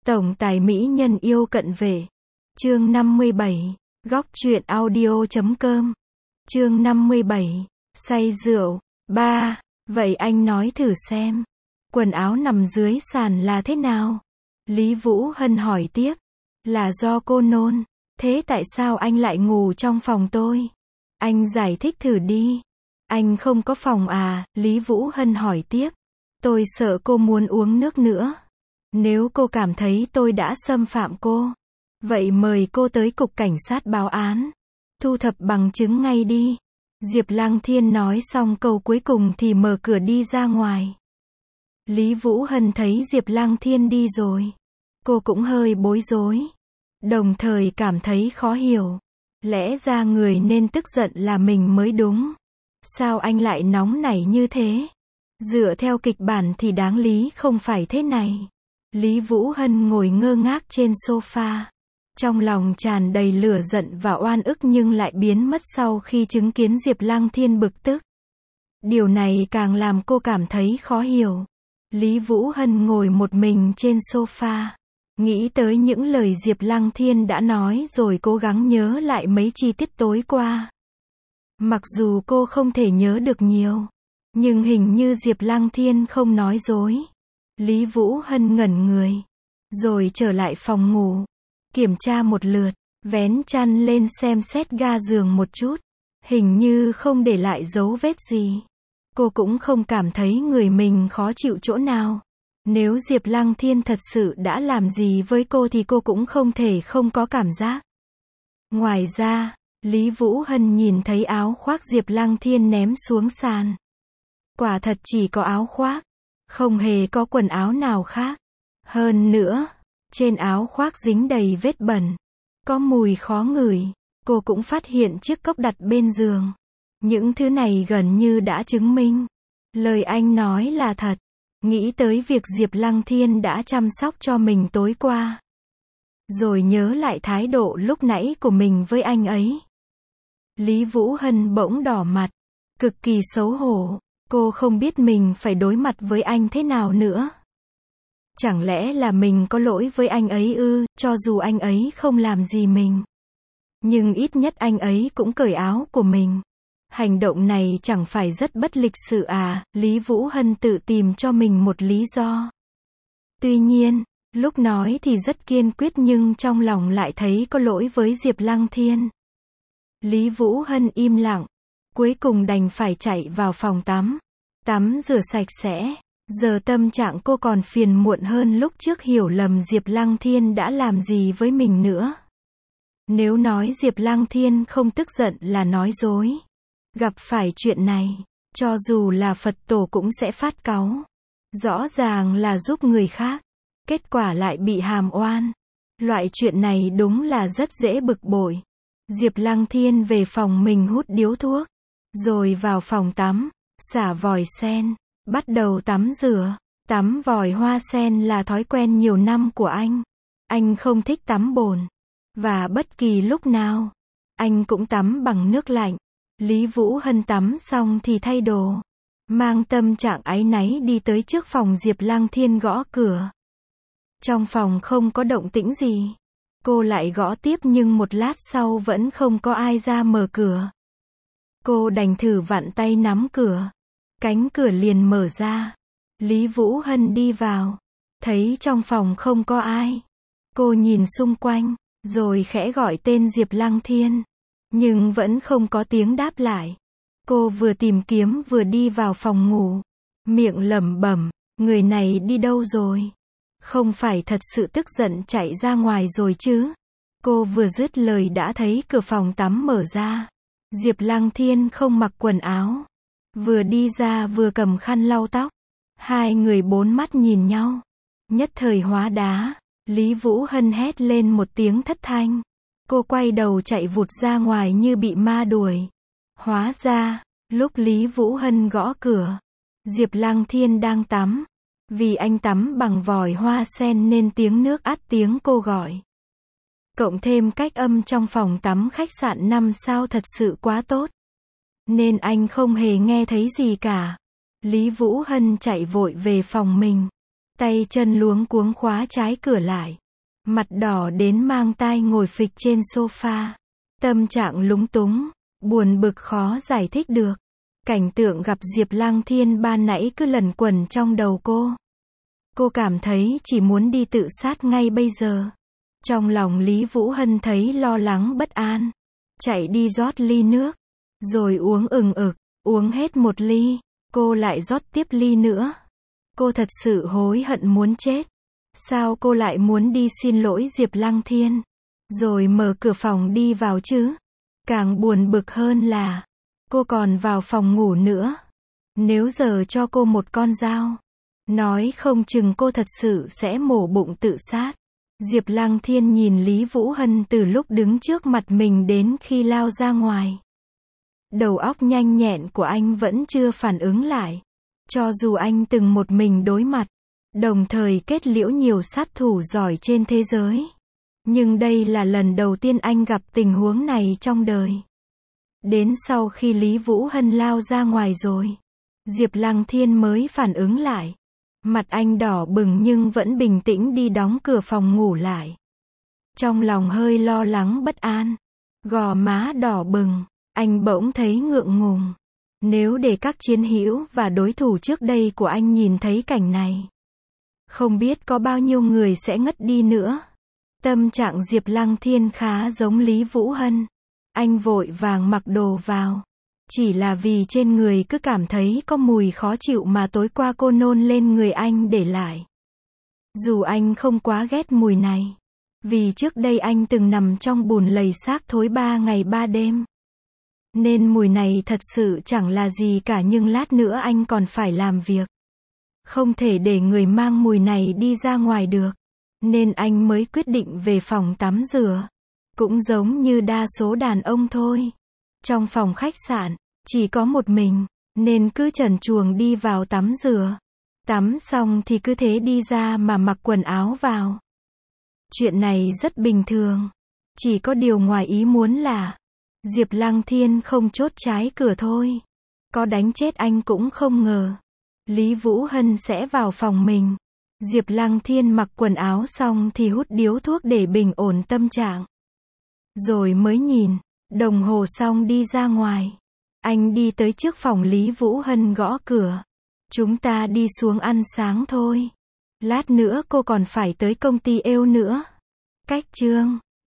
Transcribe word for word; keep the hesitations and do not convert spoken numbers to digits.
Tổng tài mỹ nhân yêu cận vệ. Chương năm mươi bảy. Góc truyện audio chấm com. Chương năm mươi bảy. Say rượu. Ba. Vậy anh nói thử xem. Quần áo nằm dưới sàn là thế nào? Lý Vũ Hân hỏi tiếp. Là do cô nôn. Thế tại sao anh lại ngủ trong phòng tôi? Anh giải thích thử đi. Anh không có phòng à? Lý Vũ Hân hỏi tiếp. Tôi sợ cô muốn uống nước nữa. Nếu cô cảm thấy tôi đã xâm phạm cô, vậy mời cô tới cục cảnh sát báo án. Thu thập bằng chứng ngay đi. Diệp Lăng Thiên nói xong câu cuối cùng thì mở cửa đi ra ngoài. Lý Vũ Hân thấy Diệp Lăng Thiên đi rồi. Cô cũng hơi bối rối. Đồng thời cảm thấy khó hiểu. Lẽ ra người nên tức giận là mình mới đúng. Sao anh lại nóng nảy như thế? Dựa theo kịch bản thì đáng lý không phải thế này. Lý Vũ Hân ngồi ngơ ngác trên sofa. Trong lòng tràn đầy lửa giận và oan ức nhưng lại biến mất sau khi chứng kiến Diệp Lăng Thiên bực tức. Điều này càng làm cô cảm thấy khó hiểu. Lý Vũ Hân ngồi một mình trên sofa. Nghĩ tới những lời Diệp Lăng Thiên đã nói rồi cố gắng nhớ lại mấy chi tiết tối qua. Mặc dù cô không thể nhớ được nhiều, nhưng hình như Diệp Lăng Thiên không nói dối. Lý Vũ Hân ngẩn người, rồi trở lại phòng ngủ, kiểm tra một lượt, vén chăn lên xem xét ga giường một chút, hình như không để lại dấu vết gì. Cô cũng không cảm thấy người mình khó chịu chỗ nào. Nếu Diệp Lăng Thiên thật sự đã làm gì với cô thì cô cũng không thể không có cảm giác. Ngoài ra, Lý Vũ Hân nhìn thấy áo khoác Diệp Lăng Thiên ném xuống sàn. Quả thật chỉ có áo khoác, không hề có quần áo nào khác. Hơn nữa, trên áo khoác dính đầy vết bẩn, có mùi khó ngửi. Cô cũng phát hiện chiếc cốc đặt bên giường. Những thứ này gần như đã chứng minh lời anh nói là thật. Nghĩ tới việc Diệp Lăng Thiên đã chăm sóc cho mình tối qua, rồi nhớ lại thái độ lúc nãy của mình với anh ấy. Lý Vũ Hân bỗng đỏ mặt, cực kỳ xấu hổ. Cô không biết mình phải đối mặt với anh thế nào nữa. Chẳng lẽ là mình có lỗi với anh ấy ư? Cho dù anh ấy không làm gì mình, nhưng ít nhất anh ấy cũng cởi áo của mình. Hành động này chẳng phải rất bất lịch sự à? Lý Vũ Hân tự tìm cho mình một lý do. Tuy nhiên, lúc nói thì rất kiên quyết nhưng trong lòng lại thấy có lỗi với Diệp Lăng Thiên. Lý Vũ Hân im lặng, cuối cùng đành phải chạy vào phòng tắm. Tắm rửa sạch sẽ. Giờ tâm trạng cô còn phiền muộn hơn lúc trước hiểu lầm Diệp Lăng Thiên đã làm gì với mình nữa. Nếu nói Diệp Lăng Thiên không tức giận là nói dối. Gặp phải chuyện này, cho dù là Phật tổ cũng sẽ phát cáu. Rõ ràng là giúp người khác, kết quả lại bị hàm oan. Loại chuyện này đúng là rất dễ bực bội. Diệp Lăng Thiên về phòng mình hút điếu thuốc, rồi vào phòng tắm, xả vòi sen, bắt đầu tắm rửa. Tắm vòi hoa sen là thói quen nhiều năm của anh. Anh không thích tắm bồn, và bất kỳ lúc nào, anh cũng tắm bằng nước lạnh. Lý Vũ Hân tắm xong thì thay đồ, mang tâm trạng áy náy đi tới trước phòng Diệp Lăng Thiên gõ cửa. Trong phòng không có động tĩnh gì. Cô lại gõ tiếp nhưng một lát sau vẫn không có ai ra mở cửa. Cô đành thử vặn tay nắm cửa. Cánh cửa liền mở ra. Lý Vũ Hân đi vào, thấy trong phòng không có ai. Cô nhìn xung quanh, rồi khẽ gọi tên Diệp Lăng Thiên, nhưng vẫn không có tiếng đáp lại. Cô vừa tìm kiếm vừa đi vào phòng ngủ, miệng lẩm bẩm, người này đi đâu rồi? Không phải thật sự tức giận chạy ra ngoài rồi chứ? Cô vừa dứt lời đã thấy cửa phòng tắm mở ra. Diệp Lăng Thiên không mặc quần áo, vừa đi ra vừa cầm khăn lau tóc. Hai người bốn mắt nhìn nhau, nhất thời hóa đá. Lý Vũ Hân hét lên một tiếng thất thanh. Cô quay đầu chạy vụt ra ngoài như bị ma đuổi. Hóa ra, lúc Lý Vũ Hân gõ cửa, Diệp Lăng Thiên đang tắm. Vì anh tắm bằng vòi hoa sen nên tiếng nước át tiếng cô gọi. Cộng thêm cách âm trong phòng tắm khách sạn năm sao thật sự quá tốt, nên anh không hề nghe thấy gì cả. Lý Vũ Hân chạy vội về phòng mình. tay chân luống cuống khóa trái cửa lại. Mặt đỏ đến mang tai ngồi phịch trên sofa. Tâm trạng lúng túng, buồn bực khó giải thích được. Cảnh tượng gặp Diệp Lăng Thiên ban nãy cứ lẩn quẩn trong đầu cô. Cô cảm thấy chỉ muốn đi tự sát ngay bây giờ. Trong lòng Lý Vũ Hân thấy lo lắng bất an. Chạy đi rót ly nước. Rồi uống ừng ực, uống hết một ly. Cô lại rót tiếp ly nữa. Cô thật sự hối hận muốn chết. Sao cô lại muốn đi xin lỗi Diệp Lăng Thiên? Rồi mở cửa phòng đi vào chứ? Càng buồn bực hơn là cô còn vào phòng ngủ nữa. Nếu giờ cho cô một con dao, nói không chừng cô thật sự sẽ mổ bụng tự sát. Diệp Lăng Thiên nhìn Lý Vũ Hân từ lúc đứng trước mặt mình đến khi lao ra ngoài. Đầu óc nhanh nhẹn của anh vẫn chưa phản ứng lại. Cho dù anh từng một mình đối mặt, đồng thời kết liễu nhiều sát thủ giỏi trên thế giới. Nhưng đây là lần đầu tiên anh gặp tình huống này trong đời. Đến sau khi Lý Vũ Hân lao ra ngoài rồi, Diệp Lăng Thiên mới phản ứng lại. Mặt anh đỏ bừng nhưng vẫn bình tĩnh đi đóng cửa phòng ngủ lại. Trong lòng hơi lo lắng bất an, gò má đỏ bừng, anh bỗng thấy ngượng ngùng. Nếu để các chiến hữu và đối thủ trước đây của anh nhìn thấy cảnh này, không biết có bao nhiêu người sẽ ngất đi nữa. Tâm trạng Diệp Lăng Thiên khá giống Lý Vũ Hân. Anh vội vàng mặc đồ vào. Chỉ là vì trên người cứ cảm thấy có mùi khó chịu mà tối qua cô nôn lên người anh để lại. Dù anh không quá ghét mùi này. Vì trước đây anh từng nằm trong bùn lầy xác thối ba ngày ba đêm. Nên mùi này thật sự chẳng là gì cả, nhưng lát nữa anh còn phải làm việc. Không thể để người mang mùi này đi ra ngoài được. Nên anh mới quyết định về phòng tắm rửa. Cũng giống như đa số đàn ông thôi. Trong phòng khách sạn, chỉ có một mình, nên cứ trần truồng đi vào tắm rửa. Tắm xong thì cứ thế đi ra mà mặc quần áo vào. Chuyện này rất bình thường. Chỉ có điều ngoài ý muốn là Diệp Lăng Thiên không chốt trái cửa thôi. Có đánh chết anh cũng không ngờ Lý Vũ Hân sẽ vào phòng mình. Diệp Lăng Thiên mặc quần áo xong thì hút điếu thuốc để bình ổn tâm trạng. Rồi mới nhìn đồng hồ xong đi ra ngoài. Anh đi tới trước phòng Lý Vũ Hân gõ cửa. Chúng ta đi xuống ăn sáng thôi. Lát nữa cô còn phải tới công ty êu nữa. Cách chương